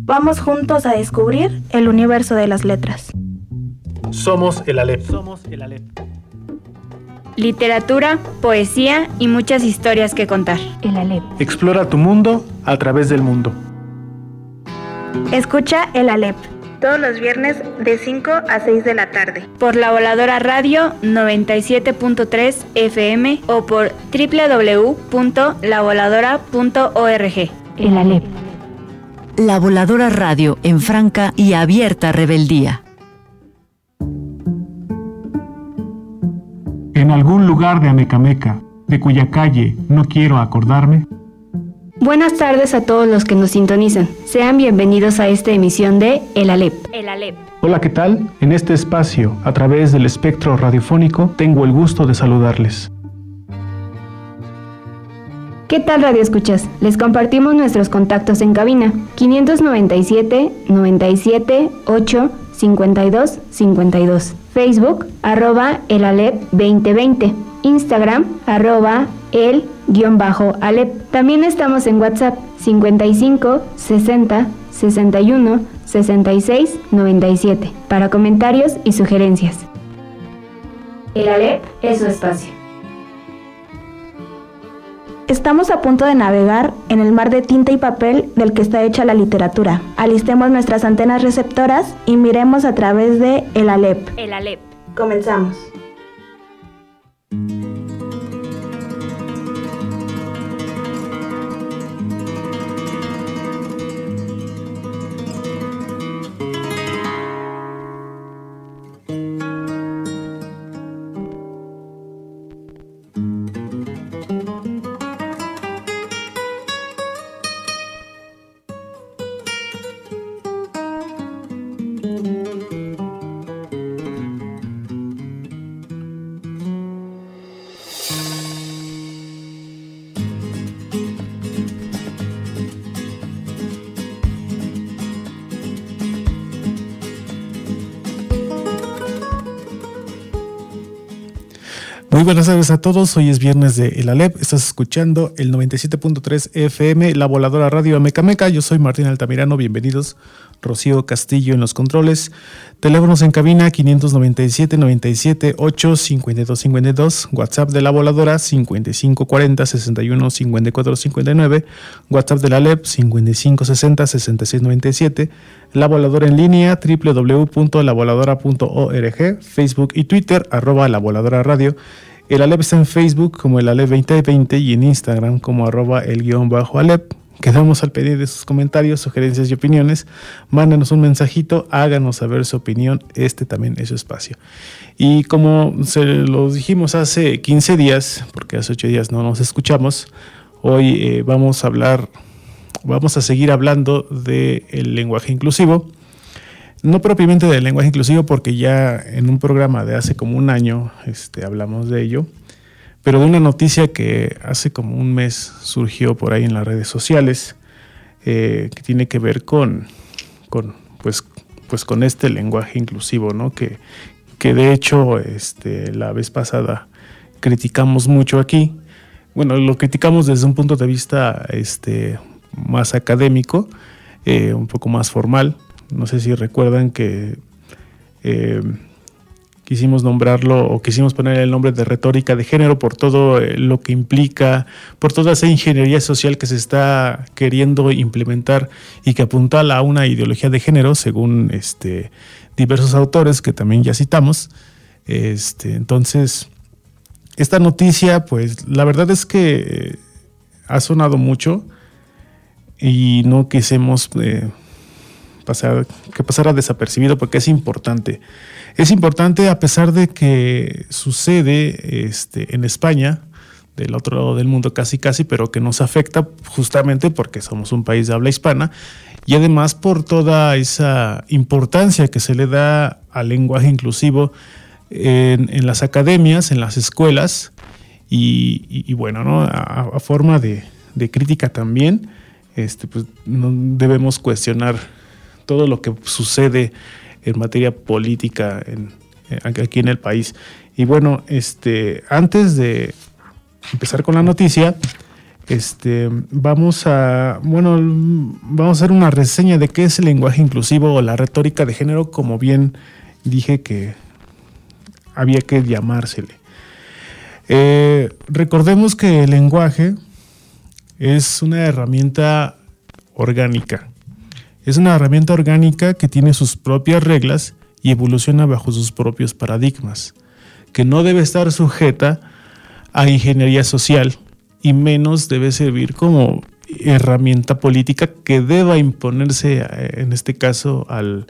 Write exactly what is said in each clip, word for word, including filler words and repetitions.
Vamos juntos a descubrir el universo de las letras. Somos el Aleph. Somos el Aleph. Literatura, poesía y muchas historias que contar. El Aleph. Explora tu mundo a través del mundo. Escucha el Aleph todos los viernes de cinco a seis de la tarde. Por La Voladora Radio noventa y siete punto tres F M o por doble u doble u doble u punto la voladora punto org. El Aleph. La Voladora Radio en franca y abierta rebeldía. En algún lugar de Amecameca, de cuya calle no quiero acordarme. Buenas tardes a todos los que nos sintonizan. Sean bienvenidos a esta emisión de El Aleph. El Aleph. Hola, ¿qué tal? En este espacio, a través del espectro radiofónico, tengo el gusto de saludarles. ¿Qué tal, Radio Escuchas? Les compartimos nuestros contactos en cabina: quinientos noventa y siete, noventa y siete, ocho, cincuenta y dos, cincuenta y dos. Facebook, arroba el Aleph veinte veinte. Instagram, arroba el guión bajo Aleph. También estamos en WhatsApp, cincuenta y cinco, sesenta, sesenta y uno, sesenta y seis, noventa y siete, para comentarios y sugerencias. El Aleph es su espacio. Estamos a punto de navegar en el mar de tinta y papel del que está hecha la literatura. Alistemos nuestras antenas receptoras y miremos a través de El Aleph. El Aleph. Comenzamos. Muy buenas tardes a todos, hoy es viernes de El Aleph, estás escuchando el noventa y siete punto tres F M, La Voladora Radio Amecameca. Yo soy Martín Altamirano, bienvenidos. Rocío Castillo en los controles. Teléfonos en cabina quinientos noventa y siete, noventa y siete, ocho, cincuenta y dos, cincuenta y dos. WhatsApp de La Voladora cincuenta y cinco cuarenta, sesenta y uno, cincuenta y cuatro, cincuenta y nueve. WhatsApp de la Aleph cincuenta y cinco sesenta, sesenta y seis noventa y siete. La Voladora en línea doble u doble u doble u punto la voladora punto org. Facebook y Twitter arroba La Voladora Radio. El Aleph está en Facebook como el Aleph veinte veinte y en Instagram como arroba el guión bajo Aleph. Quedamos al pedir de sus comentarios, sugerencias y opiniones. Mándanos un mensajito, háganos saber su opinión. Este también es su espacio. Y como se los dijimos hace quince días, porque hace ocho días no nos escuchamos, hoy eh, vamos a hablar, vamos a seguir hablando del lenguaje inclusivo. No propiamente del lenguaje inclusivo, porque ya en un programa de hace como un año este, hablamos de ello, pero de una noticia que hace como un mes surgió por ahí en las redes sociales, eh, que tiene que ver con, con, pues, pues con este lenguaje inclusivo, ¿no? Que, que de hecho este, la vez pasada criticamos mucho aquí. Bueno, lo criticamos desde un punto de vista este, más académico, eh, un poco más formal. No sé si recuerdan que eh, quisimos nombrarlo o quisimos poner el nombre de retórica de género por todo lo que implica, por toda esa ingeniería social que se está queriendo implementar y que apuntala a una ideología de género, según este, diversos autores que también ya citamos. Este, entonces, esta noticia, pues la verdad es que ha sonado mucho y no quisimos eh, pasar, que pasara desapercibido porque es importante. Es importante a pesar de que sucede este, en España, del otro lado del mundo casi casi, pero que nos afecta justamente porque somos un país de habla hispana y además por toda esa importancia que se le da al lenguaje inclusivo en, en las academias, en las escuelas y, y, y bueno, ¿no? a, a forma de, de crítica también, este, pues, no debemos cuestionar todo lo que sucede en materia política en, aquí en el país. Y bueno, este, antes de empezar con la noticia, Este, vamos a, bueno, vamos a hacer una reseña de qué es el lenguaje inclusivo o la retórica de género, como bien dije que había que llamársele. Eh, recordemos que el lenguaje es una herramienta orgánica. Es una herramienta orgánica que tiene sus propias reglas y evoluciona bajo sus propios paradigmas, que no debe estar sujeta a ingeniería social y menos debe servir como herramienta política que deba imponerse, en este caso, al,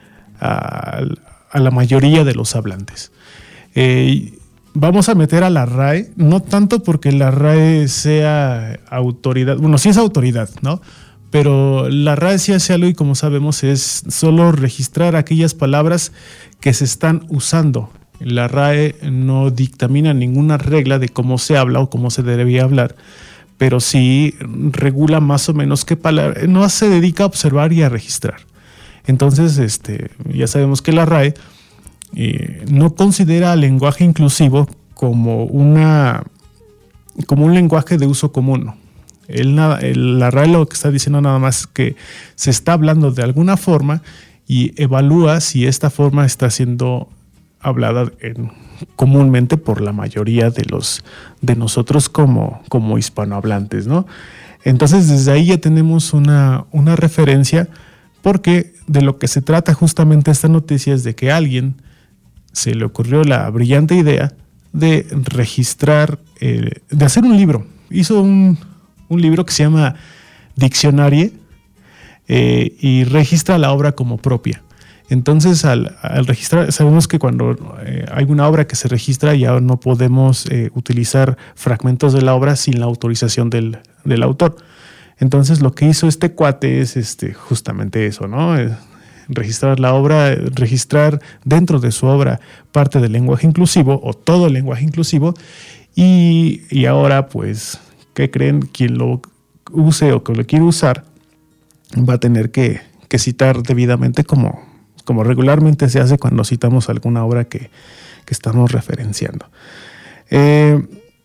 al, a la mayoría de los hablantes. Eh, vamos a meter a la R A E, no tanto porque la R A E sea autoridad, bueno, sí es autoridad, ¿no? Pero la R A E sí hace algo y, como sabemos, es solo registrar aquellas palabras que se están usando. La R A E no dictamina ninguna regla de cómo se habla o cómo se debería hablar, pero sí regula más o menos qué palabra, no se dedica a observar y a registrar. Entonces, este, ya sabemos que la R A E eh, no considera al lenguaje inclusivo como, una, como un lenguaje de uso común. El, el, la R A E lo que está diciendo nada más es que se está hablando de alguna forma y evalúa si esta forma está siendo hablada en, comúnmente por la mayoría de los de nosotros como, como hispanohablantes, ¿no? Entonces, desde ahí ya tenemos una, una referencia, porque de lo que se trata justamente esta noticia es de que a alguien se le ocurrió la brillante idea de registrar, eh, de hacer un libro. Hizo un, un libro que se llama Diccionarie eh, y registra la obra como propia. Entonces, al, al registrar, sabemos que cuando eh, hay una obra que se registra, ya no podemos eh, utilizar fragmentos de la obra sin la autorización del, del autor. Entonces, lo que hizo este cuate es este, justamente eso, ¿no? Eh, registrar la obra, registrar dentro de su obra parte del lenguaje inclusivo o todo el lenguaje inclusivo. Y, y ahora, pues, ¿qué creen? Quien lo use o que lo quiere usar va a tener que, que citar debidamente como... como regularmente se hace cuando citamos alguna obra que, que estamos referenciando. Eh,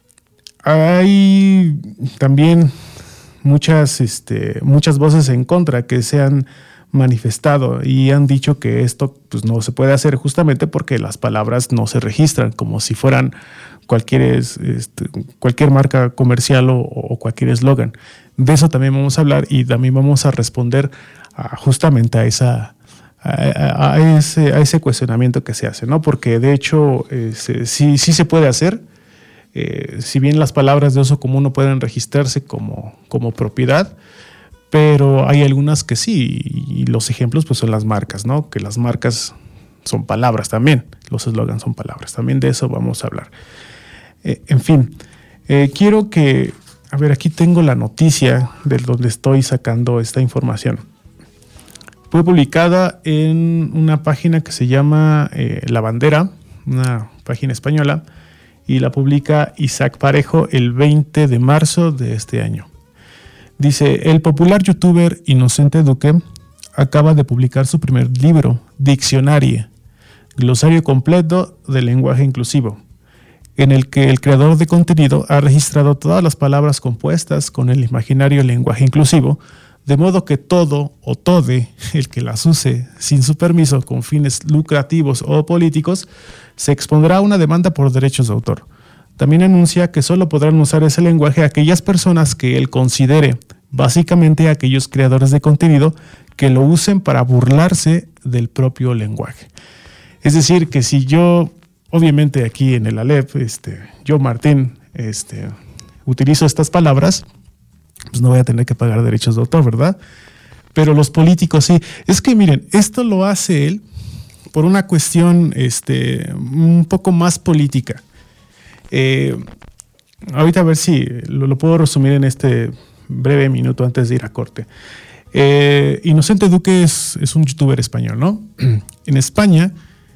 hay también muchas, este, muchas voces en contra que se han manifestado y han dicho que esto pues, no se puede hacer justamente porque las palabras no se registran, como si fueran cualquier, este, cualquier marca comercial o, o cualquier eslogan. De eso también vamos a hablar y también vamos a responder a, justamente a esa... A, a, ese, a ese cuestionamiento que se hace, ¿no? Porque de hecho eh, se, sí, sí se puede hacer, eh, si bien las palabras de uso común no pueden registrarse como, como propiedad, pero hay algunas que sí, y los ejemplos pues son las marcas, ¿no? Que las marcas son palabras también, los eslogans son palabras, también de eso vamos a hablar. Eh, en fin, eh, quiero que, a ver, aquí tengo la noticia de donde estoy sacando esta información. Fue publicada en una página que se llama eh, La Bandera, una página española, y la publica Isaac Parejo el veinte de marzo de este año. Dice, el popular youtuber Inocente Duque acaba de publicar su primer libro, Diccionarie, glosario completo del lenguaje inclusivo, en el que el creador de contenido ha registrado todas las palabras compuestas con el imaginario lenguaje inclusivo, de modo que todo o tode el que las use sin su permiso con fines lucrativos o políticos se expondrá a una demanda por derechos de autor. También anuncia que solo podrán usar ese lenguaje aquellas personas que él considere, básicamente aquellos creadores de contenido que lo usen para burlarse del propio lenguaje. Es decir, que si yo, obviamente aquí en el Alep, este, yo Martín, este, utilizo estas palabras, pues no voy a tener que pagar derechos de autor, ¿verdad? Pero los políticos sí. Es que miren, esto lo hace él por una cuestión este, un poco más política. Eh, ahorita a ver si lo, lo puedo resumir en este breve minuto antes de ir a corte. Eh, Inocente Duque es, es un youtuber español, ¿no? En España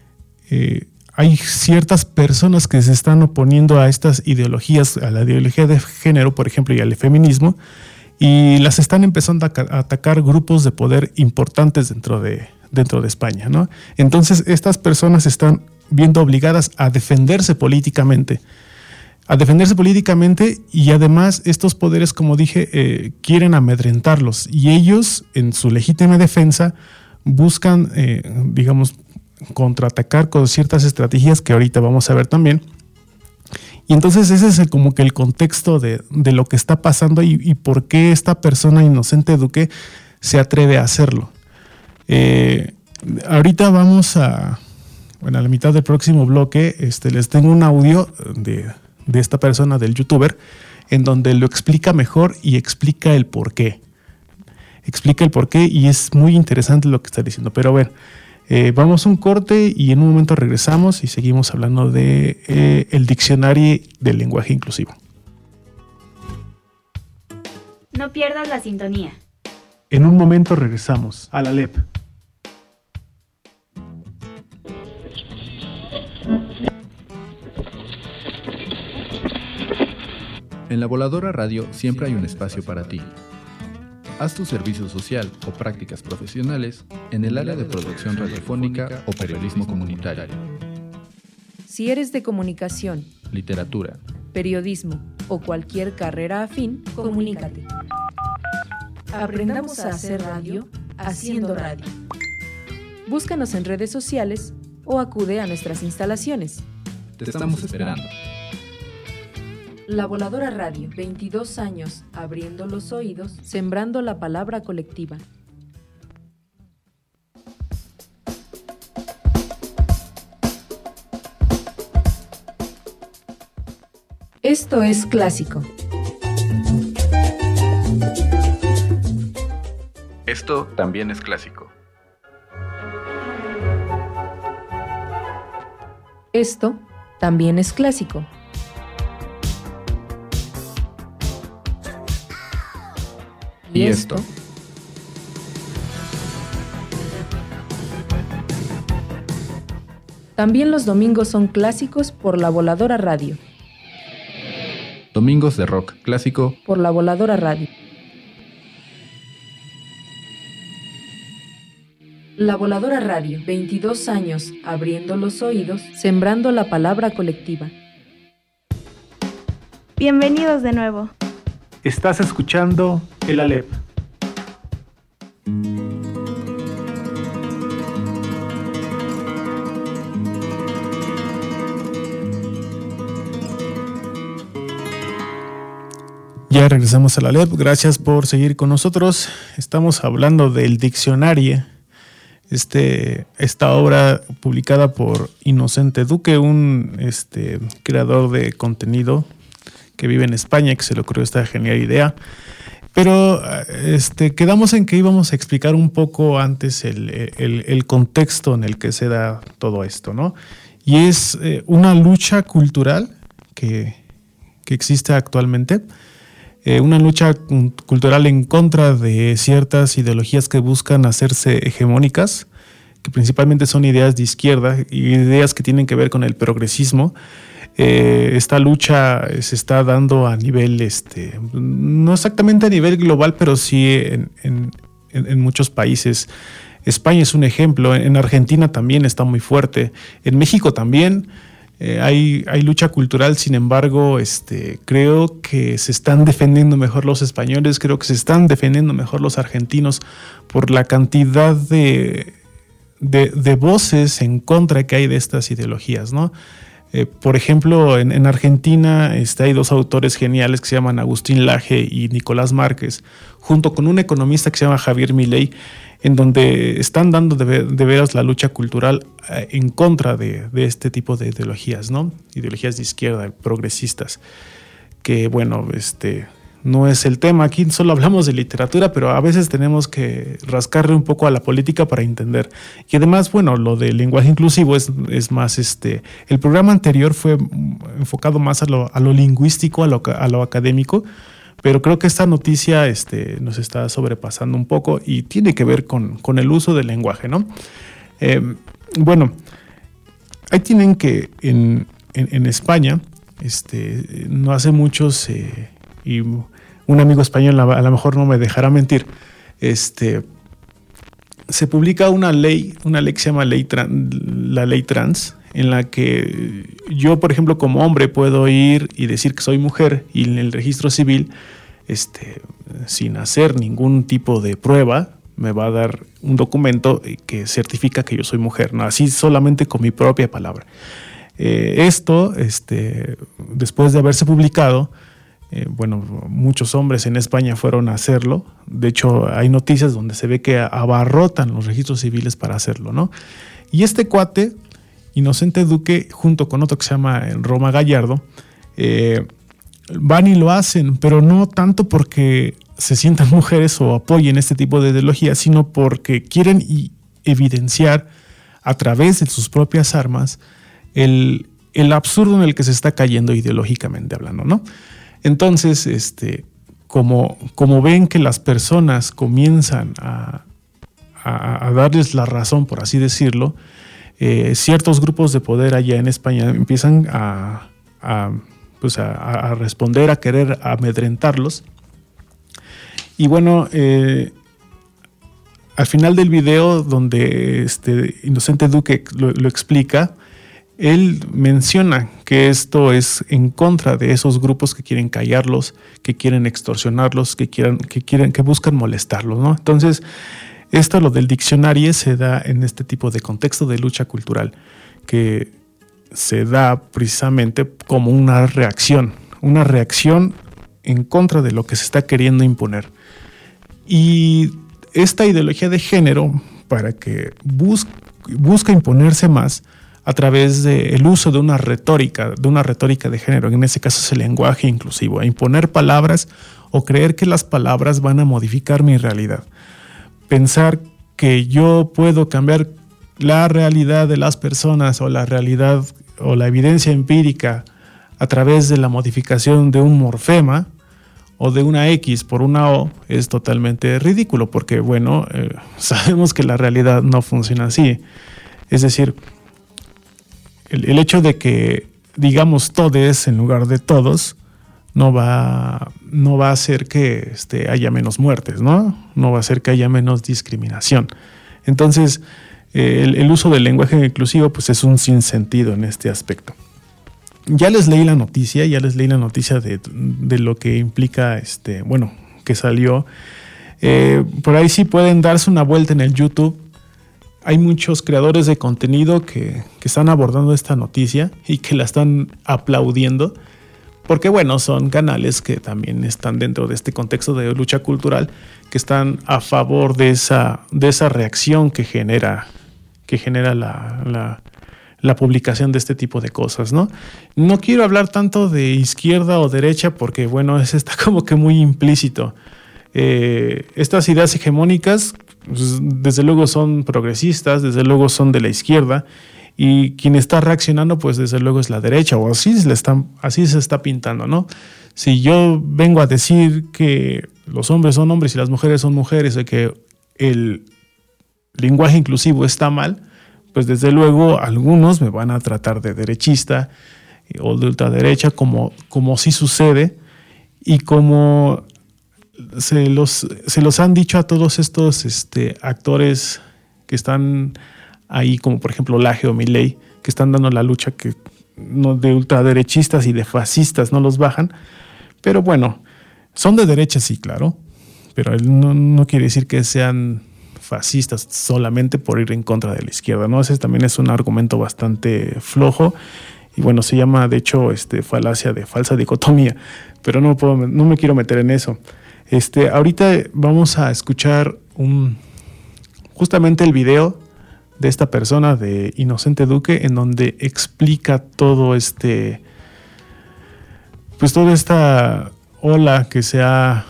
eh, hay ciertas personas que se están oponiendo a estas ideologías, a la ideología de género, por ejemplo, y al feminismo, y las están empezando a atacar grupos de poder importantes dentro de, dentro de España, ¿no? Entonces, estas personas están viendo obligadas a defenderse políticamente a defenderse políticamente, y además estos poderes, como dije, eh, quieren amedrentarlos, y ellos en su legítima defensa buscan, eh, digamos, contraatacar con ciertas estrategias que ahorita vamos a ver también. Y entonces ese es el, como que el contexto de, de lo que está pasando y, y por qué esta persona, Inocente Duque, se atreve a hacerlo. Eh, ahorita vamos a, bueno, a la mitad del próximo bloque, este, les tengo un audio de, de esta persona, del youtuber, en donde lo explica mejor y explica el por qué. Explica el por qué y es muy interesante lo que está diciendo. Pero a ver, eh, vamos a un corte y en un momento regresamos y seguimos hablando de eh, el diccionario del lenguaje inclusivo. No pierdas la sintonía. En un momento regresamos a la L E P. En La Voladora Radio siempre hay un espacio para ti. Haz tu servicio social o prácticas profesionales en el área de producción radiofónica o periodismo comunitario. Si eres de comunicación, literatura, periodismo o cualquier carrera afín, comunícate. Aprendamos a hacer radio haciendo radio. Búscanos en redes sociales o acude a nuestras instalaciones. Te estamos esperando. La Voladora Radio, veintidós años abriendo los oídos, sembrando la palabra colectiva. Esto es clásico. Esto también es clásico. Esto también es clásico. ¿Y esto? También los domingos son clásicos por La Voladora Radio. Domingos de rock clásico por La Voladora Radio. La Voladora Radio, veintidós años abriendo los oídos, sembrando la palabra colectiva. Bienvenidos de nuevo. Estás escuchando el A L E P. Ya regresamos a la L E P. Gracias por seguir con nosotros. Estamos hablando del diccionario. Este, esta obra publicada por Inocente Duque, un este, creador de contenido que vive en España, que se le ocurrió esta genial idea. Pero este, quedamos en que íbamos a explicar un poco antes el, el, el contexto en el que se da todo esto, ¿no? Y es eh, una lucha cultural que, que existe actualmente, eh, una lucha cultural en contra de ciertas ideologías que buscan hacerse hegemónicas, que principalmente son ideas de izquierda, ideas que tienen que ver con el progresismo. Eh, esta lucha se está dando a nivel, este, no exactamente a nivel global, pero sí en, en, en muchos países. España es un ejemplo, en Argentina también está muy fuerte, en México también eh, hay, hay lucha cultural. Sin embargo, este, creo que se están defendiendo mejor los españoles, creo que se están defendiendo mejor los argentinos por la cantidad de, de, de voces en contra que hay de estas ideologías, ¿no? Eh, por ejemplo, en, en Argentina este, hay dos autores geniales que se llaman Agustín Laje y Nicolás Márquez, junto con un economista que se llama Javier Milei, en donde están dando de, de veras la lucha cultural eh, en contra de, de este tipo de ideologías, ¿no? Ideologías de izquierda, progresistas, que bueno, este... no es el tema, aquí solo hablamos de literatura, pero a veces tenemos que rascarle un poco a la política para entender. Y además, bueno, lo del lenguaje inclusivo es, es más, este, el programa anterior fue enfocado más a lo, a lo lingüístico, a lo, a lo académico, pero creo que esta noticia este, nos está sobrepasando un poco y tiene que ver con, con el uso del lenguaje, ¿no? Eh, bueno, ahí tienen que en, en, en España, este, no hace muchos... Eh, y un amigo español a lo mejor no me dejará mentir, este, se publica una ley, una ley que se llama ley trans, la ley trans, en la que yo, por ejemplo, como hombre puedo ir y decir que soy mujer y en el registro civil, este, sin hacer ningún tipo de prueba, me va a dar un documento que certifica que yo soy mujer, ¿no? Así solamente con mi propia palabra. Eh, esto, este, después de haberse publicado, eh, bueno, muchos hombres en España fueron a hacerlo. De hecho, hay noticias donde se ve que abarrotan los registros civiles para hacerlo, ¿no? Y este cuate, Inocente Duque, junto con otro que se llama Roma Gallardo, eh, van y lo hacen, pero no tanto porque se sientan mujeres o apoyen este tipo de ideología, sino porque quieren y evidenciar a través de sus propias armas el, el absurdo en el que se está cayendo ideológicamente hablando, ¿no? Entonces, este, como, como ven que las personas comienzan a, a, a darles la razón, por así decirlo, eh, ciertos grupos de poder allá en España empiezan a, a, pues a, a responder, a querer amedrentarlos. Y bueno, eh, al final del video, donde este Inocente Duque lo, lo explica, él menciona que esto es en contra de esos grupos que quieren callarlos, que quieren extorsionarlos, que quieran, que quieren, que buscan molestarlos, ¿no? Entonces, esto, lo del diccionario, se da en este tipo de contexto de lucha cultural, que se da precisamente como una reacción, una reacción en contra de lo que se está queriendo imponer. Y esta ideología de género, para que bus- busca imponerse más a través del uso de una retórica, de una retórica de género, en ese caso es el lenguaje inclusivo, a imponer palabras o creer que las palabras van a modificar mi realidad. Pensar que yo puedo cambiar la realidad de las personas o la realidad o la evidencia empírica a través de la modificación de un morfema o de una X por una O es totalmente ridículo, porque bueno, eh, sabemos que la realidad no funciona así. Es decir, el, el hecho de que digamos todes en lugar de todos no va, no va a hacer que este, haya menos muertes, ¿no? No va a hacer que haya menos discriminación. Entonces, eh, el, el uso del lenguaje inclusivo pues es un sinsentido en este aspecto. Ya les leí la noticia, ya les leí la noticia de, de lo que implica, este, bueno, que salió. Eh, por ahí sí pueden darse una vuelta en el YouTube. Hay muchos creadores de contenido que, que están abordando esta noticia y que la están aplaudiendo, porque bueno, son canales que también están dentro de este contexto de lucha cultural, que están a favor de esa, de esa reacción que genera, que genera la, la, la publicación de este tipo de cosas, ¿no? No quiero hablar tanto de izquierda o derecha porque bueno, eso está como que muy implícito. Eh, estas ideas hegemónicas, pues, desde luego son progresistas, desde luego son de la izquierda, y quien está reaccionando pues desde luego es la derecha, o así se, le están, así se está pintando, ¿no? Si yo vengo a decir que los hombres son hombres y las mujeres son mujeres, y que el lenguaje inclusivo está mal, pues desde luego algunos me van a tratar de derechista o de ultraderecha, como, como sí sucede, y como se los, se los han dicho a todos estos este, actores que están ahí, como por ejemplo Laje o Milei, que están dando la lucha, que no, de ultraderechistas y de fascistas no los bajan. Pero bueno, son de derecha, sí, claro, pero no, no quiere decir que sean fascistas solamente por ir en contra de la izquierda, ¿no? Ese también es un argumento bastante flojo y bueno, se llama de hecho este, falacia de falsa dicotomía, pero no, puedo, no me quiero meter en eso. Este, ahorita vamos a escuchar un, justamente el video de esta persona, de Inocente Duque, en donde explica todo este, pues toda esta ola que se ha,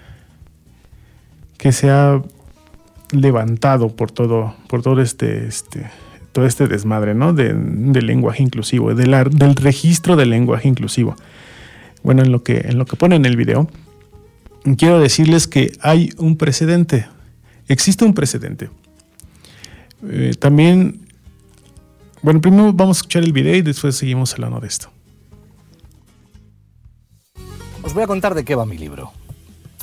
que se ha levantado por todo, por todo este, este, todo este desmadre, ¿no? De, del lenguaje inclusivo, de la, del registro del lenguaje inclusivo. Bueno, en lo que, en lo que pone en el video, quiero decirles que hay un precedente, existe un precedente. Eh, también, bueno, primero vamos a escuchar el video y después seguimos hablando de esto. Os voy a contar de qué va mi libro.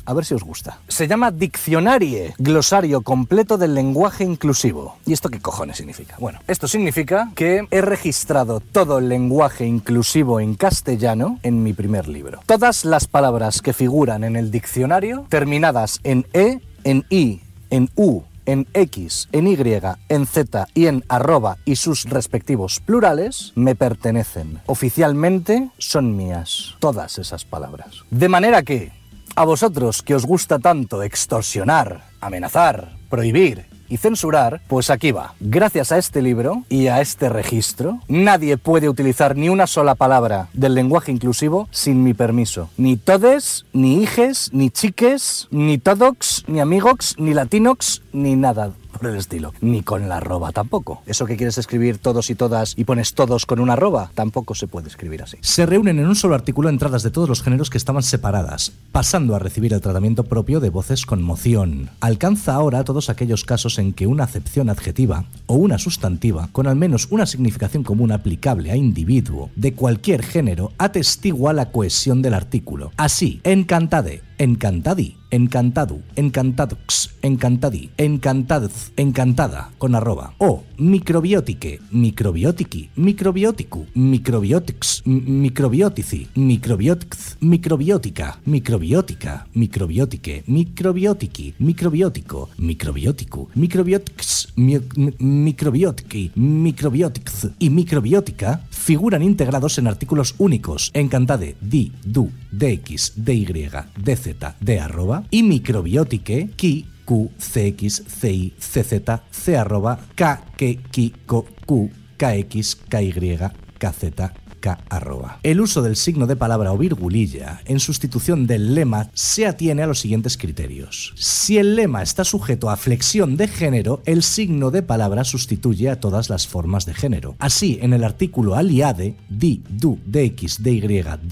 A ver si os gusta. Se llama Diccionarie, glosario completo del lenguaje inclusivo. ¿Y esto qué cojones significa? Bueno, esto significa que he registrado todo el lenguaje inclusivo en castellano en mi primer libro. Todas las palabras que figuran en el diccionario, terminadas en E, en I, en U, en X, en Y, en Z y en arroba y sus respectivos plurales, me pertenecen. Oficialmente son mías. Todas esas palabras. De manera que, a vosotros que os gusta tanto extorsionar, amenazar, prohibir y censurar, pues aquí va. Gracias a este libro y a este registro, nadie puede utilizar ni una sola palabra del lenguaje inclusivo sin mi permiso. Ni todes, ni hijes, ni chiques, ni todox, ni amigox, ni latinox, ni nada por el estilo. Ni con la arroba tampoco. Eso que quieres escribir todos y todas y pones todos con una arroba, tampoco se puede escribir así. Se reúnen en un solo artículo entradas de todos los géneros que estaban separadas, pasando a recibir el tratamiento propio de voces con moción. Alcanza ahora todos aquellos casos en que una acepción adjetiva o una sustantiva, con al menos una significación común aplicable a individuo de cualquier género, atestigua la cohesión del artículo. Así, encantade, encantadi, encantadu, encantadux, encantadi, encantadz, encantada, con arroba. O microbiotique, microbiotiqui, microbioticu, microbiotics, microbiotici, microbiotics, microbiótica, microbiótica, microbiotique, microbiotiqui, microbiótico, microbioticu, microbiotics, microbiotiki, microbiotics y microbiótica figuran integrados en artículos únicos. Encantade, di, du, dx, dy, dz, de arroba y microbiotique, ki, q, cx, ci, cz, c arroba, k, k, ki, ko, q, kx, ky, kz, k arroba. El uso del signo de palabra o virgulilla en sustitución del lema se atiene a los siguientes criterios. Si el lema está sujeto a flexión de género, el signo de palabra sustituye a todas las formas de género. Así, en el artículo aliade, di, du, dx, dy,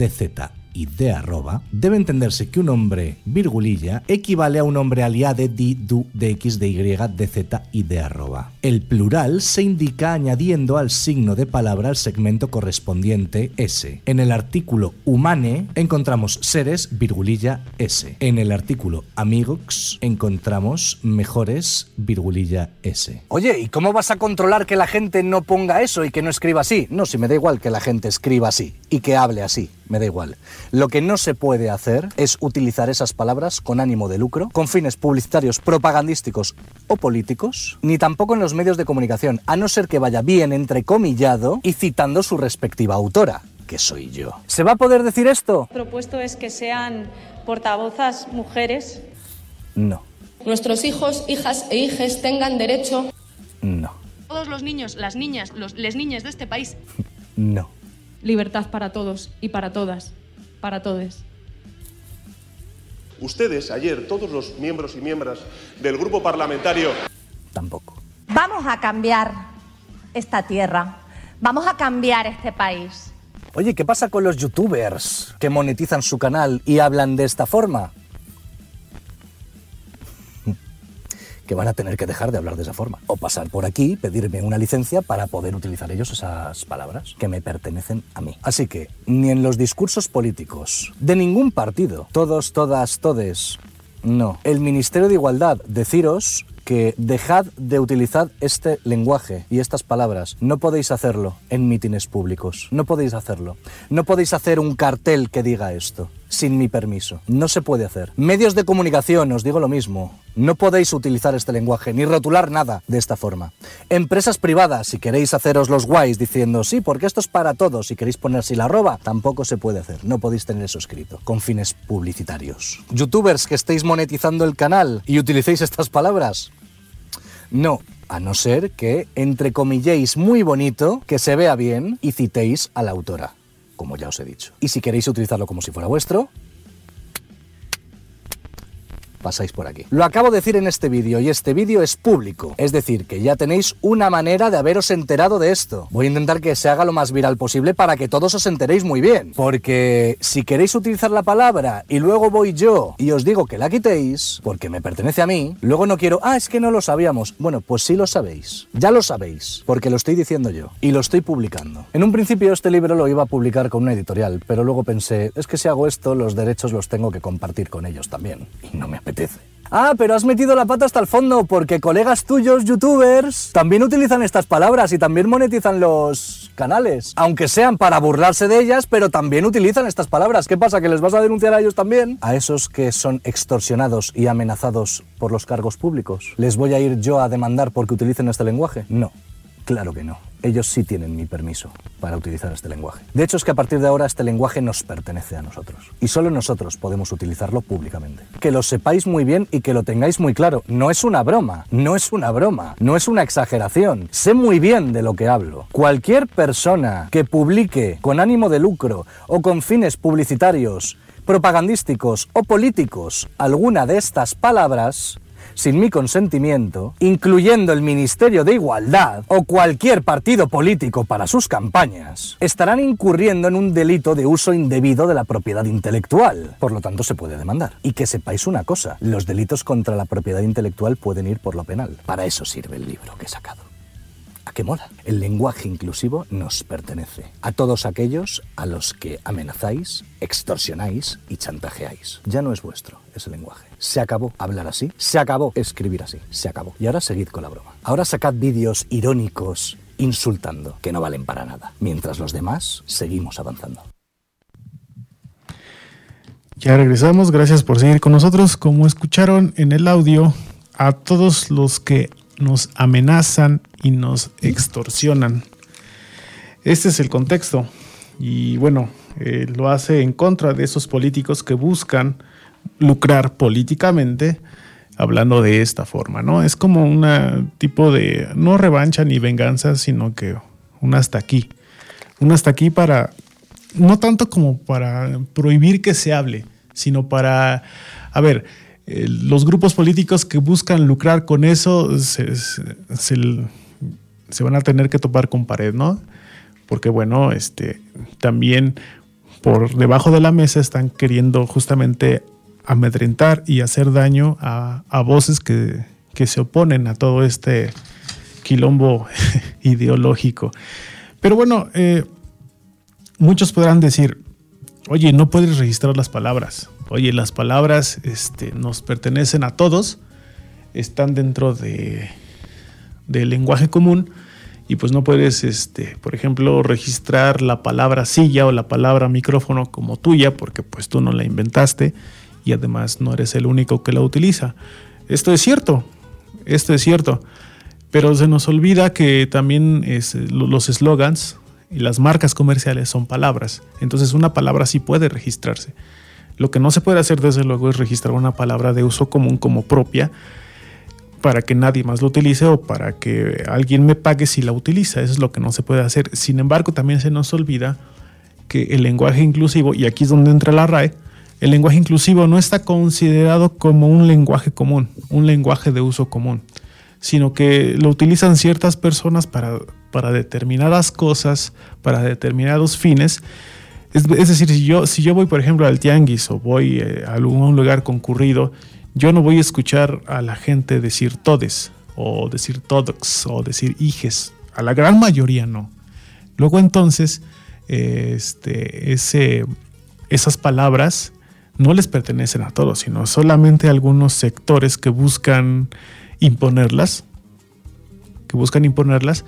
dz y de arroba, debe entenderse que un hombre virgulilla equivale a un hombre aliade di, du, dx, dy, dz y de arroba. El plural se indica añadiendo al signo de palabra al segmento correspondiente s. En el artículo humane encontramos seres virgulilla s. En el artículo amigos encontramos mejores virgulilla s. Oye, ¿y cómo vas a controlar que la gente no ponga eso y que no escriba así? No, si me da igual que la gente escriba así y que hable así, me da igual. Lo que no se puede hacer es utilizar esas palabras con ánimo de lucro, con fines publicitarios, propagandísticos o políticos, ni tampoco en los medios de comunicación, a no ser que vaya bien entrecomillado y citando su respectiva autora, que soy yo. ¿Se va a poder decir esto? Lo propuesto es que sean portavozas mujeres. No. Nuestros hijos, hijas e hijes tengan derecho. No. Todos los niños, las niñas, los, les niñas de este país. No. Libertad para todos y para todas, para todes. Ustedes, ayer, todos los miembros y miembros del grupo parlamentario... Tampoco. Vamos a cambiar esta tierra, vamos a cambiar este país. Oye, ¿qué pasa con los youtubers que monetizan su canal y hablan de esta forma? Que van a tener que dejar de hablar de esa forma. O pasar por aquí, pedirme una licencia para poder utilizar ellos esas palabras que me pertenecen a mí. Así que, ni en los discursos políticos de ningún partido, todos, todas, todes, no. El Ministerio de Igualdad, deciros que dejad de utilizar este lenguaje y estas palabras. No podéis hacerlo en mítines públicos. No podéis hacerlo. No podéis hacer un cartel que diga esto sin mi permiso. No se puede hacer. Medios de comunicación, os digo lo mismo. No podéis utilizar este lenguaje ni rotular nada de esta forma. Empresas privadas, si queréis haceros los guays diciendo sí, porque esto es para todos, si queréis poner así la arroba, tampoco se puede hacer. No podéis tener eso escrito con fines publicitarios. Youtubers que estéis monetizando el canal y utilicéis estas palabras, no, a no ser que entrecomilléis muy bonito, que se vea bien y citéis a la autora, como ya os he dicho. Y si queréis utilizarlo como si fuera vuestro, pasáis por aquí. Lo acabo de decir en este vídeo y este vídeo es público, es decir, que ya tenéis una manera de haberos enterado de esto. Voy a intentar que se haga lo más viral posible para que todos os enteréis muy bien, porque si queréis utilizar la palabra y luego voy yo y os digo que la quitéis, porque me pertenece a mí, luego no quiero, ah, es que no lo sabíamos. Bueno, pues sí lo sabéis, ya lo sabéis, porque lo estoy diciendo yo y lo estoy publicando. En un principio este libro lo iba a publicar con una editorial, pero luego pensé, es que si hago esto, los derechos los tengo que compartir con ellos también, y no me apetece. Ah, pero has metido la pata hasta el fondo, porque colegas tuyos, youtubers, también utilizan estas palabras y también monetizan los canales. Aunque sean para burlarse de ellas, pero también utilizan estas palabras. ¿Qué pasa, que les vas a denunciar a ellos también? ¿A esos que son extorsionados y amenazados por los cargos públicos? ¿Les voy a ir yo a demandar porque utilicen este lenguaje? No. Claro que no. Ellos sí tienen mi permiso para utilizar este lenguaje. De hecho, es que a partir de ahora este lenguaje nos pertenece a nosotros. Y solo nosotros podemos utilizarlo públicamente. Que lo sepáis muy bien y que lo tengáis muy claro. No es una broma, no es una broma, no es una exageración. Sé muy bien de lo que hablo. Cualquier persona que publique con ánimo de lucro o con fines publicitarios, propagandísticos o políticos alguna de estas palabras, sin mi consentimiento, incluyendo el Ministerio de Igualdad o cualquier partido político para sus campañas, estarán incurriendo en un delito de uso indebido de la propiedad intelectual. Por lo tanto, se puede demandar. Y que sepáis una cosa, los delitos contra la propiedad intelectual pueden ir por lo penal. Para eso sirve el libro que he sacado. ¿A qué mola? El lenguaje inclusivo nos pertenece a todos aquellos a los que amenazáis, extorsionáis y chantajeáis. Ya no es vuestro ese lenguaje. Se acabó hablar así, se acabó escribir así, se acabó. Y ahora seguid con la broma. Ahora sacad vídeos irónicos insultando, que no valen para nada, mientras los demás seguimos avanzando. Ya regresamos, gracias por seguir con nosotros. Como escucharon en el audio, a todos los que nos amenazan y nos extorsionan. Este es el contexto. Y bueno, eh, lo hace en contra de esos políticos que buscan lucrar políticamente hablando de esta forma, ¿no? Es como un tipo de, no revancha ni venganza, sino que un hasta aquí. Un hasta aquí para, no tanto como para prohibir que se hable, sino para, a ver, los grupos políticos que buscan lucrar con eso se, se, se, se van a tener que topar con pared, ¿no? Porque bueno, este, también por debajo de la mesa están queriendo justamente amedrentar y hacer daño a, a voces que, que se oponen a todo este quilombo ideológico. Pero bueno, eh, muchos podrán decir, oye, no puedes registrar las palabras. Oye, las palabras este, nos pertenecen a todos, están dentro de, del lenguaje común y pues no puedes, este, por ejemplo, registrar la palabra silla o la palabra micrófono como tuya porque pues tú no la inventaste y además no eres el único que la utiliza. Esto es cierto, esto es cierto, pero se nos olvida que también es, los eslogans y las marcas comerciales son palabras, entonces una palabra sí puede registrarse. Lo que no se puede hacer desde luego es registrar una palabra de uso común como propia para que nadie más lo utilice o para que alguien me pague si la utiliza. Eso es lo que no se puede hacer. Sin embargo, también se nos olvida que el lenguaje inclusivo, y aquí es donde entra la R A E, el lenguaje inclusivo no está considerado como un lenguaje común, un lenguaje de uso común, sino que lo utilizan ciertas personas para, para determinadas cosas, para determinados fines. Es, es decir, si yo, si yo voy, por ejemplo, al tianguis o voy eh, a algún lugar concurrido, yo no voy a escuchar a la gente decir todes, o decir todox, o decir hijes. A la gran mayoría no. Luego entonces, eh, este, ese, esas palabras no les pertenecen a todos, sino solamente a algunos sectores que buscan imponerlas, que buscan imponerlas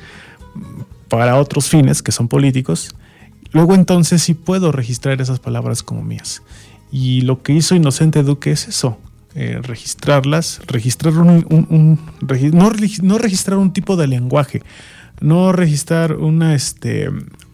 para otros fines que son políticos. Luego entonces sí puedo registrar esas palabras como mías. Y lo que hizo Inocente Duque es eso, eh, registrarlas, registrar un, un, un regi- no, no registrar un tipo de lenguaje, no registrar una, este,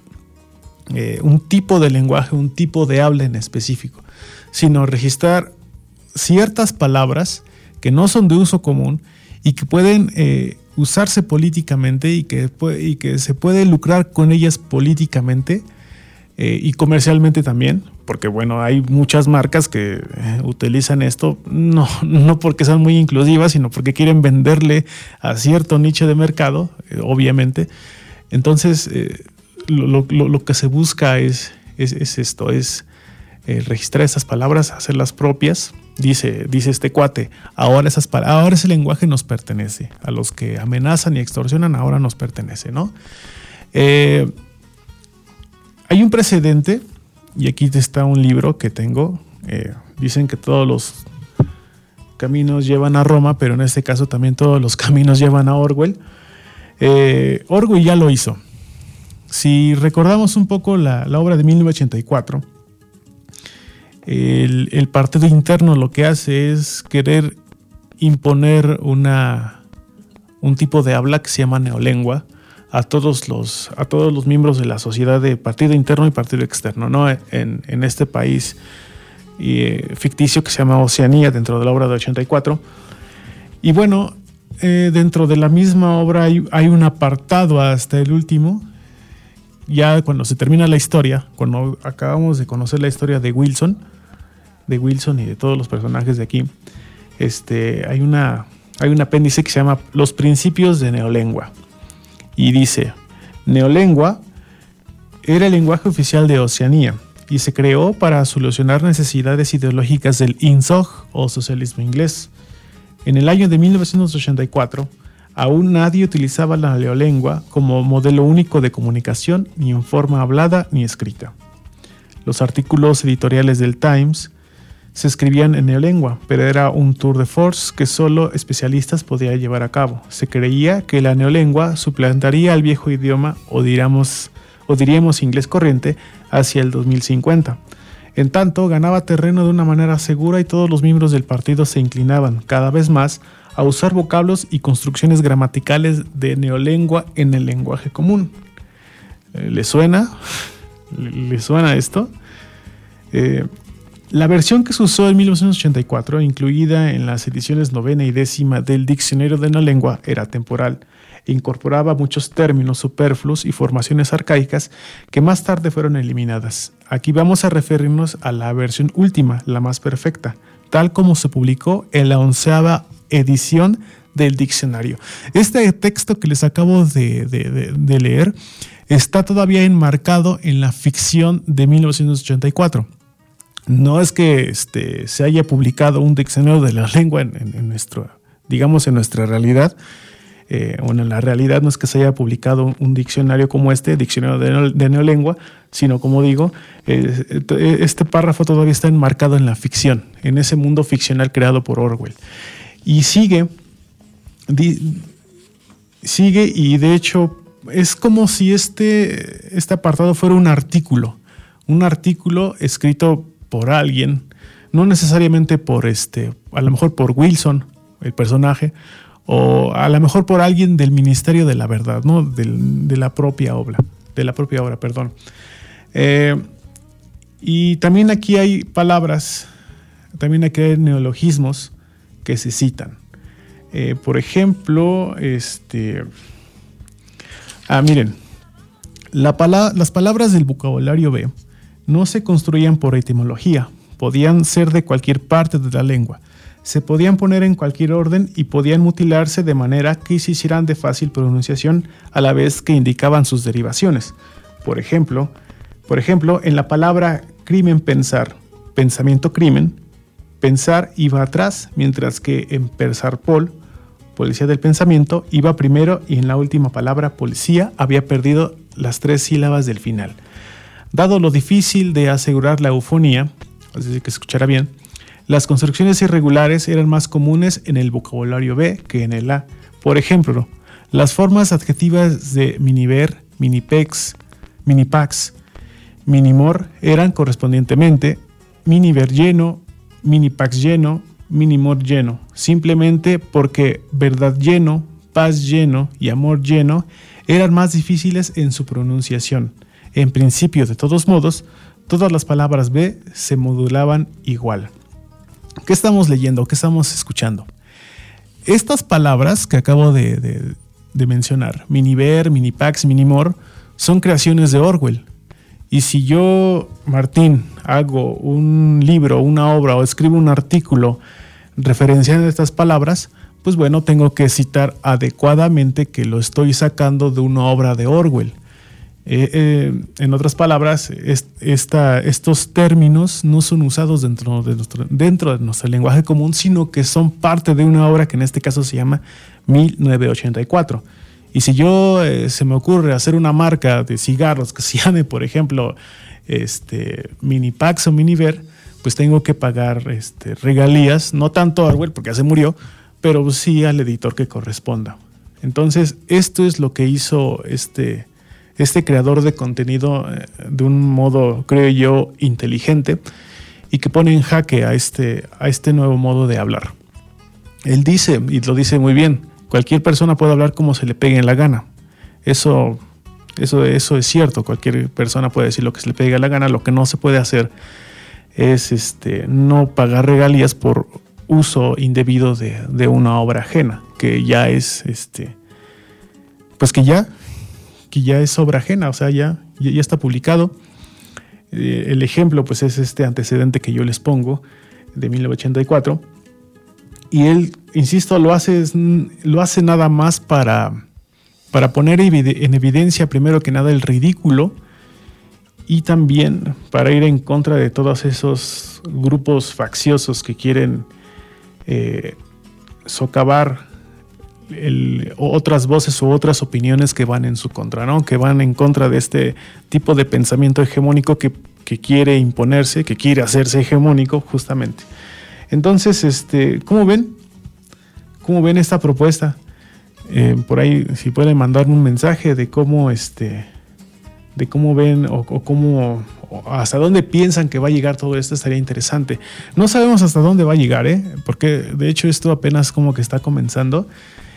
eh, un tipo de lenguaje, un tipo de habla en específico, sino registrar ciertas palabras que no son de uso común y que pueden eh, usarse políticamente y que, y que se puede lucrar con ellas políticamente. Eh, y comercialmente también, porque bueno, hay muchas marcas que eh, utilizan esto, no, no porque sean muy inclusivas, sino porque quieren venderle a cierto nicho de mercado, eh, obviamente. Entonces, eh, lo, lo, lo que se busca es, es, es esto, es eh, registrar esas palabras, hacerlas propias. Dice, dice este cuate, ahora, esas, ahora ese lenguaje nos pertenece, a los que amenazan y extorsionan ahora nos pertenece, ¿no? Eh, hay un precedente, y aquí está un libro que tengo, eh, dicen que todos los caminos llevan a Roma, pero en este caso también todos los caminos llevan a Orwell. Eh, Orwell ya lo hizo. Si recordamos un poco la, la obra de mil novecientos ochenta y cuatro, el, el partido interno lo que hace es querer imponer una, un tipo de habla que se llama neolengua a todos los, a todos los miembros de la sociedad de partido interno y partido externo, ¿no? En, en este país eh, ficticio que se llama Oceanía, dentro de la obra de ochenta y cuatro. Y bueno, eh, dentro de la misma obra hay, hay un apartado hasta el último. Ya cuando se termina la historia, cuando acabamos de conocer la historia de Wilson, de Wilson y de todos los personajes de aquí, este, hay, una, hay un apéndice que se llama Los principios de neolengua. Y dice, neolengua era el lenguaje oficial de Oceanía y se creó para solucionar necesidades ideológicas del I N S O G o socialismo inglés. En el año de mil novecientos ochenta y cuatro, aún nadie utilizaba la neolengua como modelo único de comunicación, ni en forma hablada ni escrita. Los artículos editoriales del Times se escribían en neolengua, pero era un tour de force que solo especialistas podían llevar a cabo. Se creía que la neolengua suplantaría al viejo idioma, o, diríamos, o diríamos inglés corriente, hacia el dos mil cincuenta. En tanto, ganaba terreno de una manera segura y todos los miembros del partido se inclinaban cada vez más a usar vocablos y construcciones gramaticales de neolengua en el lenguaje común. ¿Le suena? ¿Le suena esto? Eh, la versión que se usó en mil novecientos ochenta y cuatro, incluida en las ediciones novena y décima del Diccionario de Neolengua, era temporal e incorporaba muchos términos superfluos y formaciones arcaicas que más tarde fueron eliminadas. Aquí vamos a referirnos a la versión última, la más perfecta, tal como se publicó en la onceava edición del diccionario. Este texto que les acabo de, de, de, de leer está todavía enmarcado en la ficción de mil novecientos ochenta y cuatro. No es que este, se haya publicado un diccionario de la lengua en, en, en nuestro, digamos, en nuestra realidad. Eh, bueno, en la realidad no es que se haya publicado un, un diccionario como este, diccionario de, de neolengua, sino, como digo, eh, este párrafo todavía está enmarcado en la ficción, en ese mundo ficcional creado por Orwell. Y sigue, di, sigue y de hecho es como si este, este apartado fuera un artículo, un artículo escrito por alguien, no necesariamente por este, a lo mejor por Wilson, el personaje, o a lo mejor por alguien del Ministerio de la Verdad, ¿no? Del, de la propia obra, de la propia obra, perdón. Eh, y también aquí hay palabras, también aquí hay neologismos que se citan. Eh, por ejemplo, este, ah, miren, la pala- las palabras del vocabulario B no se construían por etimología, podían ser de cualquier parte de la lengua. Se podían poner en cualquier orden y podían mutilarse de manera que se hicieran de fácil pronunciación a la vez que indicaban sus derivaciones. Por ejemplo, por ejemplo, en la palabra crimen pensar, pensamiento crimen, pensar iba atrás, mientras que en pensar pol, policía del pensamiento, iba primero, y en la última palabra policía había perdido las tres sílabas del final. Dado lo difícil de asegurar la eufonía, es decir, que se escuchara bien, las construcciones irregulares eran más comunes en el vocabulario B que en el A. Por ejemplo, las formas adjetivas de miniver, minipex, minipax, minimor eran correspondientemente miniver lleno, minipax lleno, minimor lleno, simplemente porque verdad lleno, paz lleno y amor lleno eran más difíciles en su pronunciación. En principio, de todos modos, todas las palabras B se modulaban igual. ¿Qué estamos leyendo? ¿Qué estamos escuchando? Estas palabras que acabo de, de, de mencionar, miniver, minipax, minimor, son creaciones de Orwell. Y si yo, Martín, hago un libro, una obra o escribo un artículo referenciando estas palabras, pues bueno, tengo que citar adecuadamente que lo estoy sacando de una obra de Orwell. Eh, eh, en otras palabras, es, esta, estos términos no son usados dentro de, nuestro, dentro de nuestro lenguaje común, sino que son parte de una obra que en este caso se llama mil novecientos ochenta y cuatro. Y si yo eh, se me ocurre hacer una marca de cigarros que se llame, por ejemplo, este, Minipax o Miniver, pues tengo que pagar este, regalías, no tanto a Orwell porque ya se murió, pero sí al editor que corresponda. Entonces, esto es lo que hizo este, este creador de contenido eh, de un modo, creo yo, inteligente y que pone en jaque a este, a este nuevo modo de hablar. Él dice, y lo dice muy bien, cualquier persona puede hablar como se le pegue en la gana. Eso, eso, eso es cierto, cualquier persona puede decir lo que se le pegue en la gana. Lo que no se puede hacer es este, no pagar regalías por uso indebido de, de una obra ajena, que ya es, este, pues que ya, que ya es obra ajena, o sea, ya, ya está publicado. Eh, el ejemplo, pues, es este antecedente que yo les pongo de mil novecientos ochenta y cuatro. Y él, insisto, lo hace, lo hace nada más para, para poner en evidencia, primero que nada, el ridículo y también para ir en contra de todos esos grupos facciosos que quieren eh, socavar el, otras voces u otras opiniones que van en su contra, ¿no? Que van en contra de este tipo de pensamiento hegemónico que, que quiere imponerse, que quiere hacerse hegemónico justamente. Entonces, este, ¿cómo ven? ¿Cómo ven esta propuesta? Eh, por ahí, si pueden mandarme un mensaje de cómo, este, de cómo ven o, o cómo, o hasta dónde piensan que va a llegar todo esto, estaría interesante. No sabemos hasta dónde va a llegar, ¿eh? Porque de hecho esto apenas como que está comenzando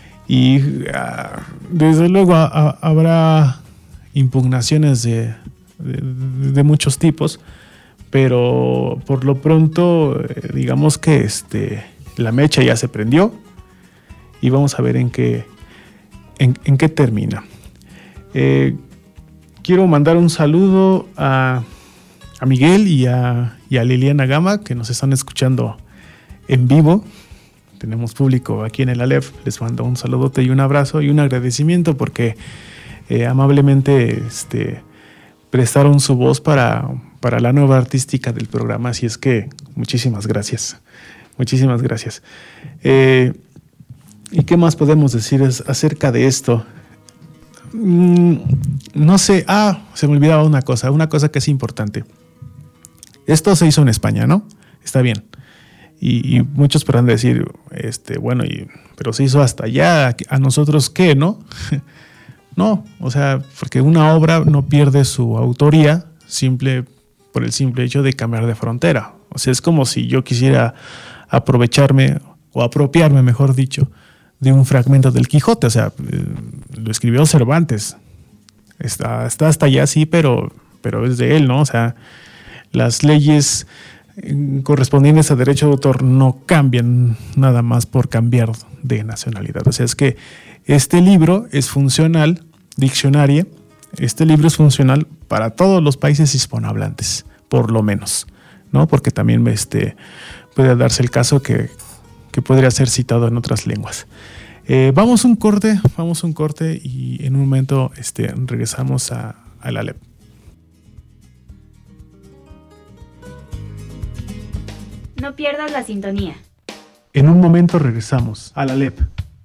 y uh, desde luego a, a, habrá impugnaciones de, de, de muchos tipos. Pero por lo pronto, eh, digamos que este, la mecha ya se prendió y vamos a ver en qué, en, en qué termina. Eh, quiero mandar un saludo a, a Miguel y a, y a Liliana Gama, que nos están escuchando en vivo. Tenemos público aquí en el Aleph. Les mando un saludote y un abrazo y un agradecimiento porque eh, amablemente este, prestaron su voz para... para la nueva artística del programa, así es que muchísimas gracias, muchísimas gracias. Eh, ¿Y qué más podemos decir acerca de esto? Mm, no sé, ah, se me olvidaba una cosa, una cosa que es importante. Esto se hizo en España, ¿no? Está bien. Y, y muchos podrán decir, este, bueno, y, pero se hizo hasta allá, ¿a nosotros qué, no? No, o sea, porque una obra no pierde su autoría simple por el simple hecho de cambiar de frontera. O sea, es como si yo quisiera aprovecharme o apropiarme, mejor dicho, de un fragmento del Quijote. O sea, eh, lo escribió Cervantes. Está, está hasta allá, sí, pero, pero es de él, ¿no? O sea, las leyes correspondientes a derecho de autor no cambian nada más por cambiar de nacionalidad. O sea, es que este libro es funcional, diccionario, este libro es funcional para todos los países hispanohablantes, por lo menos, ¿no? Porque también este, puede darse el caso que, que podría ser citado en otras lenguas. Eh, vamos un corte, vamos un corte y en un momento este, regresamos a, a la Aleph. No pierdas la sintonía. En un momento regresamos a la Aleph.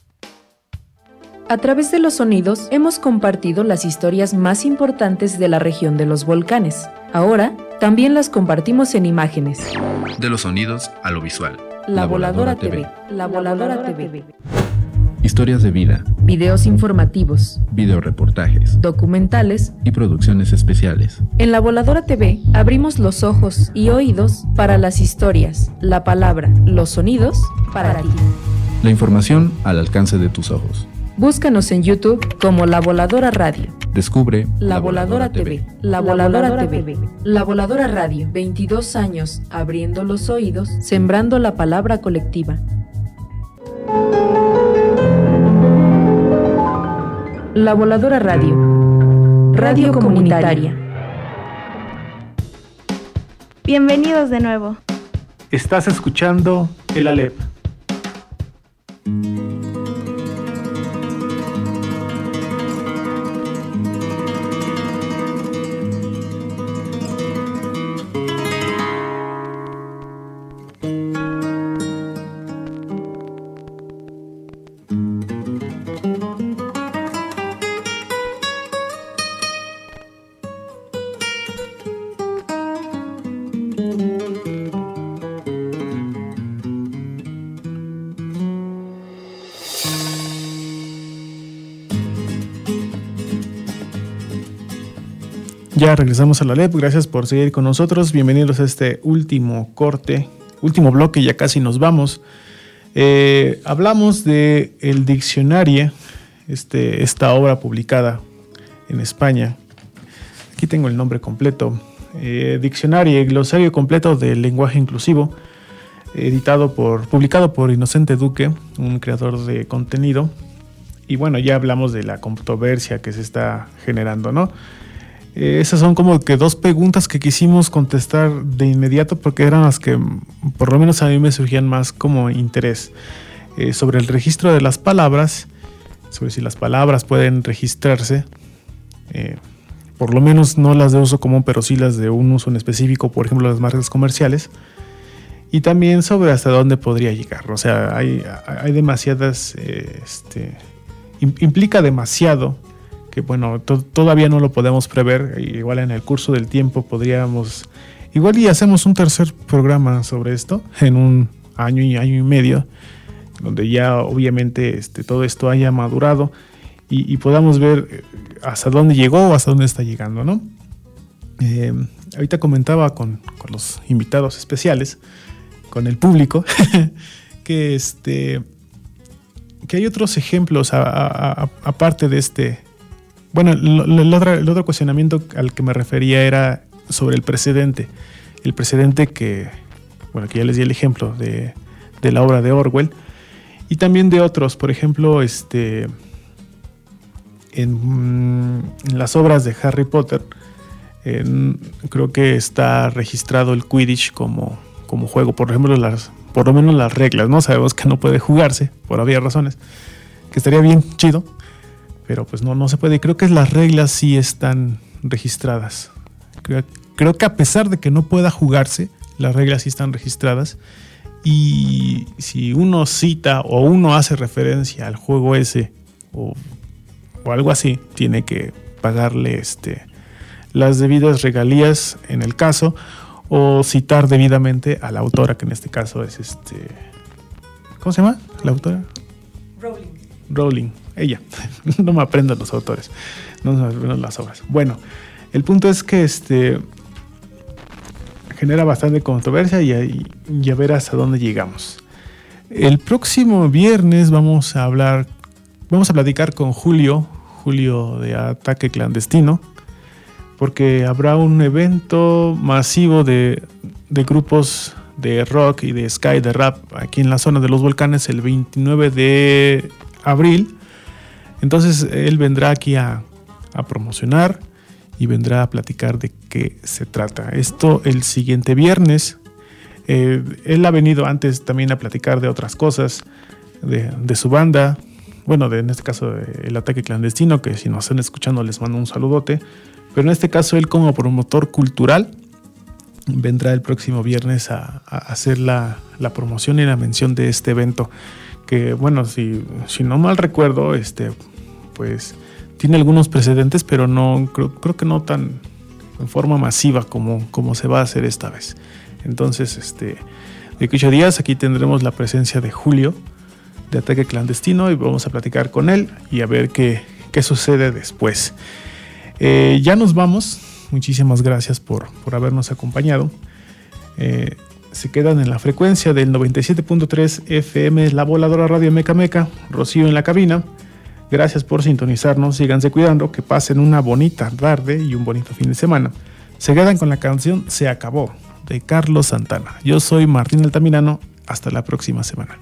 A través de los sonidos hemos compartido las historias más importantes de la región de los volcanes. Ahora también las compartimos en imágenes. De los sonidos a lo visual. La, la Voladora, Voladora T V. La Voladora T V. Historias de vida. Videos informativos. Videoreportajes. Documentales. Y producciones especiales. En La Voladora T V abrimos los ojos y oídos para las historias, la palabra, los sonidos para, para ti. La información al alcance de tus ojos. Búscanos en YouTube como La Voladora Radio. Descubre La, la Voladora, Voladora T V. La Voladora, Voladora T V. La Voladora Radio. veintidós años abriendo los oídos, sembrando la palabra colectiva. La Voladora Radio. Radio comunitaria. Bienvenidos de nuevo. Estás escuchando el Alep. Ya regresamos a la Alep, gracias por seguir con nosotros, bienvenidos a este último corte, último bloque, ya casi nos vamos. Eh, hablamos de el Diccionario, este, esta obra publicada en España. Aquí tengo el nombre completo, eh, Diccionario, glosario completo del lenguaje inclusivo, editado por, publicado por Inocente Duque, un creador de contenido. Y bueno, ya hablamos de la controversia que se está generando, ¿no? Eh, esas son como que dos preguntas que quisimos contestar de inmediato porque eran las que por lo menos a mí me surgían más como interés. Eh, sobre el registro de las palabras, sobre si las palabras pueden registrarse, eh, por lo menos no las de uso común, pero sí las de un uso en específico, por ejemplo las marcas comerciales. Y también sobre hasta dónde podría llegar. O sea, hay, hay demasiadas, eh, este, implica demasiado que bueno, to- todavía no lo podemos prever. Igual en el curso del tiempo podríamos, igual y hacemos un tercer programa sobre esto en un año y año y medio, donde ya obviamente este, todo esto haya madurado y, y podamos ver hasta dónde llegó o hasta dónde está llegando, ¿no? Eh, ahorita comentaba con, con los invitados especiales, con el público, que este que hay otros ejemplos a, a, a, aparte de este. Bueno, el, el, otro, el otro cuestionamiento al que me refería era sobre el precedente. El precedente que, bueno, que ya les di el ejemplo de, de la obra de Orwell y también de otros, por ejemplo, este, en, en las obras de Harry Potter, en, creo que está registrado el Quidditch como, como juego, por ejemplo, las, por lo menos las reglas, ¿no? Sabemos que no puede jugarse por obvias razones, que estaría bien chido. Pero pues no, no se puede. Creo que las reglas sí están registradas. Creo, creo que a pesar de que no pueda jugarse, las reglas sí están registradas. Y si uno cita o uno hace referencia al juego ese o, o algo así, tiene que pagarle este, las debidas regalías en el caso o citar debidamente a la autora, que en este caso es este... ¿Cómo se llama la autora? Rowling. Rowling. Ella, no me aprendo los autores, no me aprendo las obras. Bueno, el punto es que este genera bastante controversia y, y, y a ver hasta dónde llegamos. El próximo viernes vamos a hablar, vamos a platicar con Julio, Julio de Ataque Clandestino, porque habrá un evento masivo de, de grupos de rock y de ska y de rap aquí en la zona de los volcanes el veintinueve de abril. Entonces él vendrá aquí a, a promocionar y vendrá a platicar de qué se trata. Esto el siguiente viernes. Eh, él ha venido antes también a platicar de otras cosas, de, de su banda, bueno, de, en este caso El Ataque Clandestino, que si nos están escuchando les mando un saludote, pero en este caso él como promotor cultural vendrá el próximo viernes a, a hacer la, la promoción y la mención de este evento. Que bueno, si, si no mal recuerdo, este, pues tiene algunos precedentes, pero no creo, creo que no tan en forma masiva como, como se va a hacer esta vez. Entonces, este, de ocho días aquí tendremos la presencia de Julio de Ataque Clandestino y vamos a platicar con él y a ver qué, qué sucede después. Eh, ya nos vamos. Muchísimas gracias por, por habernos acompañado. Eh, Se quedan en la frecuencia del noventa y siete punto tres F M, La Voladora Radio Meca Meca, Rocío en la cabina. Gracias por sintonizarnos, síganse cuidando, que pasen una bonita tarde y un bonito fin de semana. Se quedan con la canción Se Acabó, de Carlos Santana. Yo soy Martín Altamirano, hasta la próxima semana.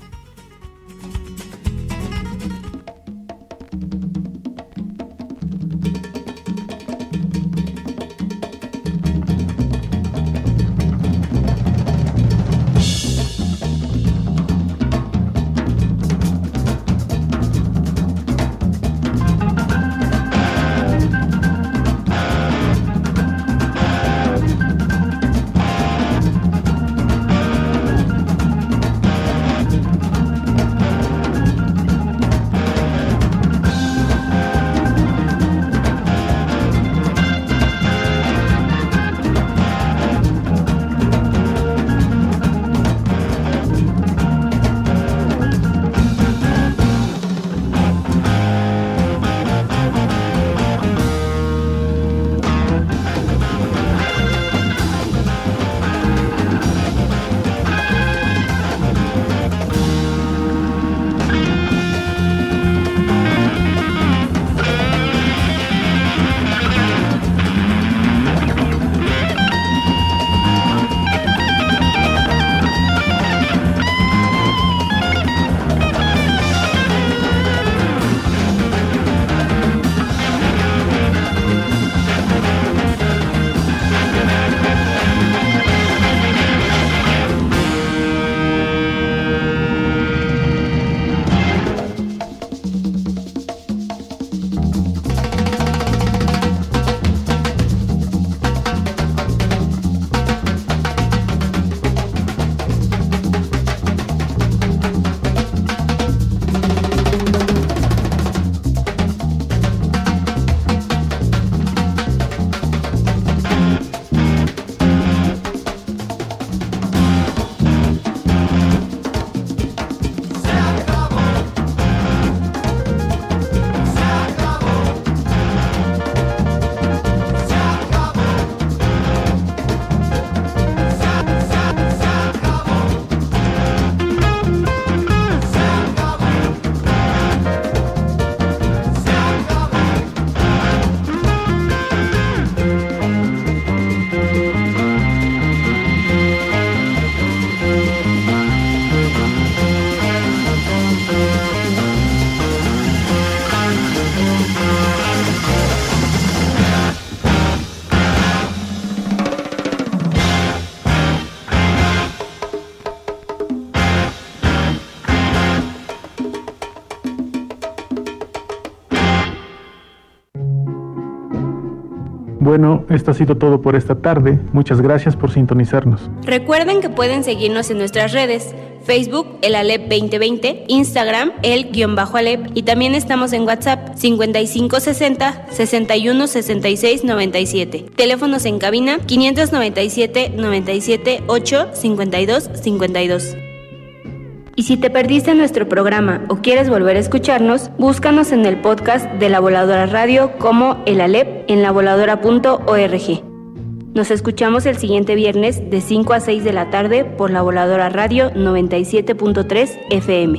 Bueno, esto ha sido todo por esta tarde. Muchas gracias por sintonizarnos. Recuerden que pueden seguirnos en nuestras redes: Facebook, el Alep veinte veinte, Instagram, el-Alep, y también estamos en WhatsApp, cincuenta y cinco sesenta, sesenta y uno sesenta y seis noventa y siete. Teléfonos en cabina, quinientos noventa y siete, noventa y siete, ocho, cincuenta y dos, cincuenta y dos. Y si te perdiste nuestro programa o quieres volver a escucharnos, búscanos en el podcast de La Voladora Radio como El Alep en la voladora punto org. Nos escuchamos el siguiente viernes de cinco a seis de la tarde por La Voladora Radio noventa y siete punto tres F M.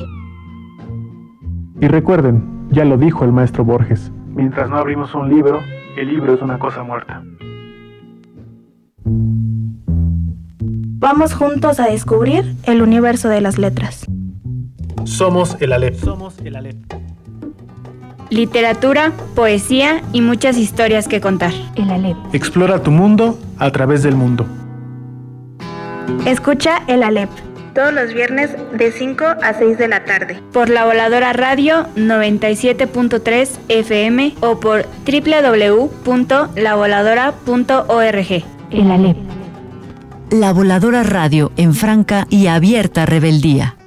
Y recuerden, ya lo dijo el maestro Borges, mientras no abrimos un libro, el libro es una cosa muerta. Vamos juntos a descubrir el universo de las letras. Somos el Alep. Somos el Alep. Literatura, poesía y muchas historias que contar. El Alep. Explora tu mundo a través del mundo. Escucha el Alep todos los viernes de cinco a seis de la tarde por La Voladora Radio noventa y siete punto tres F M o por doble u doble u doble u punto la voladora punto org. El Alep. La Voladora Radio en franca y abierta rebeldía.